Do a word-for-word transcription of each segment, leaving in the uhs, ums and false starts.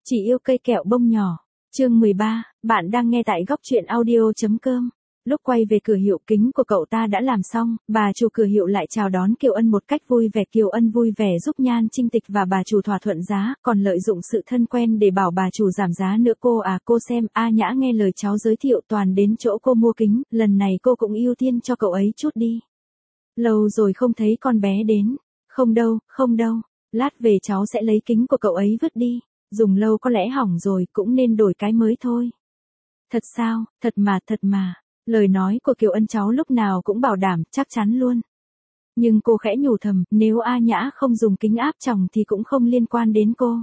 Chỉ yêu cây kẹo bông nhỏ. Chương mười ba, bạn đang nghe tại góc truyện audio.com. Lúc quay về cửa hiệu kính của cậu ta đã làm xong, bà chủ cửa hiệu lại chào đón Kiều Ân một cách vui vẻ. Kiều Ân vui vẻ giúp Nhan Trinh Tịch và bà chủ thỏa thuận giá, còn lợi dụng sự thân quen để bảo bà chủ giảm giá nữa. Cô à, cô xem, A Nhã nghe lời cháu giới thiệu toàn đến chỗ cô mua kính, lần này cô cũng ưu tiên cho cậu ấy chút đi. Lâu rồi không thấy con bé đến. Không đâu, không đâu, lát về cháu sẽ lấy kính của cậu ấy vứt đi, dùng lâu có lẽ hỏng rồi, cũng nên đổi cái mới thôi. Thật sao, thật mà, thật mà. Lời nói của Kiều Ân cháu lúc nào cũng bảo đảm, chắc chắn luôn. Nhưng cô khẽ nhủ thầm, nếu A Nhã không dùng kính áp tròng thì cũng không liên quan đến cô.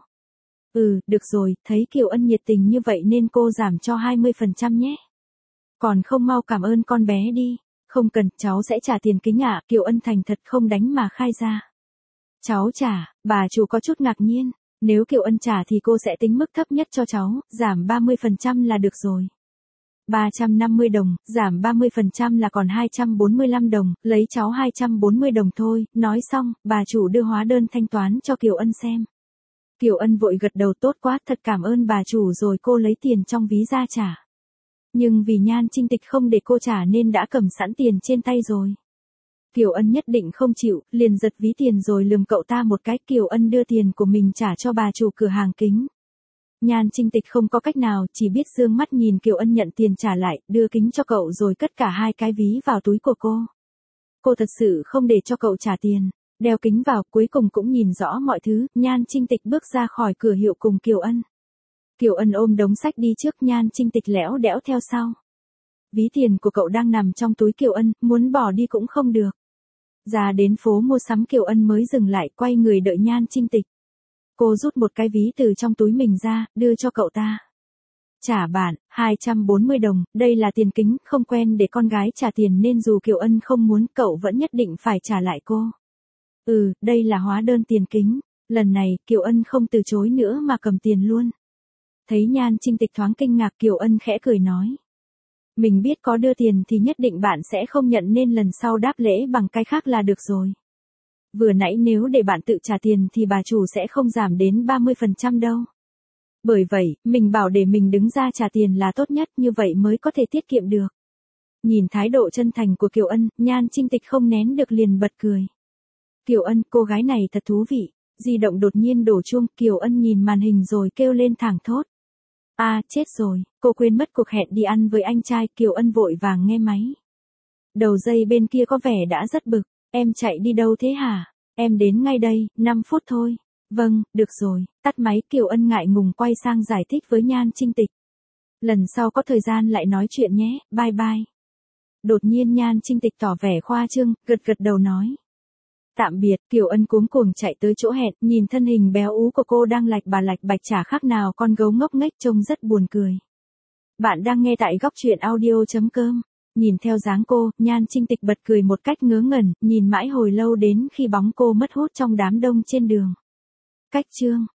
Ừ, được rồi, thấy Kiều Ân nhiệt tình như vậy nên cô giảm cho hai mươi phần trăm nhé. Còn không mau cảm ơn con bé đi. Không cần, cháu sẽ trả tiền kính ạ. Kiều Ân thành thật không đánh mà khai ra. Cháu trả, bà chủ có chút ngạc nhiên. Nếu Kiều Ân trả thì cô sẽ tính mức thấp nhất cho cháu, giảm ba mươi phần trăm là được rồi. ba trăm năm mươi đồng, giảm ba mươi phần trăm là còn hai trăm bốn mươi lăm đồng, lấy cháu hai trăm bốn mươi đồng thôi. Nói xong, bà chủ đưa hóa đơn thanh toán cho Kiều Ân xem. Kiều Ân vội gật đầu, tốt quá, thật cảm ơn bà chủ, rồi cô lấy tiền trong ví ra trả. Nhưng vì Nhan Trinh Tịch không để cô trả nên đã cầm sẵn tiền trên tay rồi. Kiều Ân nhất định không chịu, liền giật ví tiền rồi lườm cậu ta một cái. Kiều Ân đưa tiền của mình trả cho bà chủ cửa hàng kính. Nhan Trinh Tịch không có cách nào, chỉ biết dương mắt nhìn Kiều Ân nhận tiền trả lại, đưa kính cho cậu rồi cất cả hai cái ví vào túi của cô. Cô thật sự không để cho cậu trả tiền, đeo kính vào, cuối cùng cũng nhìn rõ mọi thứ. Nhan Trinh Tịch bước ra khỏi cửa hiệu cùng Kiều Ân. Kiều Ân ôm đống sách đi trước, Nhan Trinh Tịch lẽo đẽo theo sau. Ví tiền của cậu đang nằm trong túi Kiều Ân, muốn bỏ đi cũng không được. Ra đến phố mua sắm, Kiều Ân mới dừng lại, quay người đợi Nhan Trinh Tịch. Cô rút một cái ví từ trong túi mình ra, đưa cho cậu ta. Trả bạn, hai trăm bốn mươi đồng, đây là tiền kính, không quen để con gái trả tiền nên dù Kiều Ân không muốn, cậu vẫn nhất định phải trả lại cô. Ừ, đây là hóa đơn tiền kính. Lần này, Kiều Ân không từ chối nữa mà cầm tiền luôn. Thấy Nhan Trinh Tịch thoáng kinh ngạc, Kiều Ân khẽ cười nói. Mình biết có đưa tiền thì nhất định bạn sẽ không nhận nên lần sau đáp lễ bằng cái khác là được rồi. Vừa nãy nếu để bạn tự trả tiền thì bà chủ sẽ không giảm đến ba mươi phần trăm đâu. Bởi vậy, mình bảo để mình đứng ra trả tiền là tốt nhất, như vậy mới có thể tiết kiệm được. Nhìn thái độ chân thành của Kiều Ân, Nhan Trinh Tịch không nén được liền bật cười. Kiều Ân, cô gái này thật thú vị. Di động đột nhiên đổ chuông, Kiều Ân nhìn màn hình rồi kêu lên thảng thốt. À, chết rồi, cô quên mất cuộc hẹn đi ăn với anh trai. Kiều Ân vội vàng nghe máy. Đầu dây bên kia có vẻ đã rất bực. Em chạy đi đâu thế hả? Em đến ngay đây, năm phút thôi. Vâng, được rồi, tắt máy. Kiều Ân ngại ngùng quay sang giải thích với Nhan Trinh Tịch. Lần sau có thời gian lại nói chuyện nhé, bye bye. Đột nhiên Nhan Trinh Tịch tỏ vẻ khoa trương, gật gật đầu nói. Tạm biệt. Kiều Ân cuống cuồng chạy tới chỗ hẹn, nhìn thân hình béo ú của cô đang lạch bà lạch bạch chả khác nào con gấu ngốc nghếch, trông rất buồn cười. Bạn đang nghe tại góc truyện audio.com. Nhìn theo dáng cô, Nhan Trinh Tịch bật cười một cách ngớ ngẩn, nhìn mãi hồi lâu đến khi bóng cô mất hút trong đám đông trên đường. Cách chương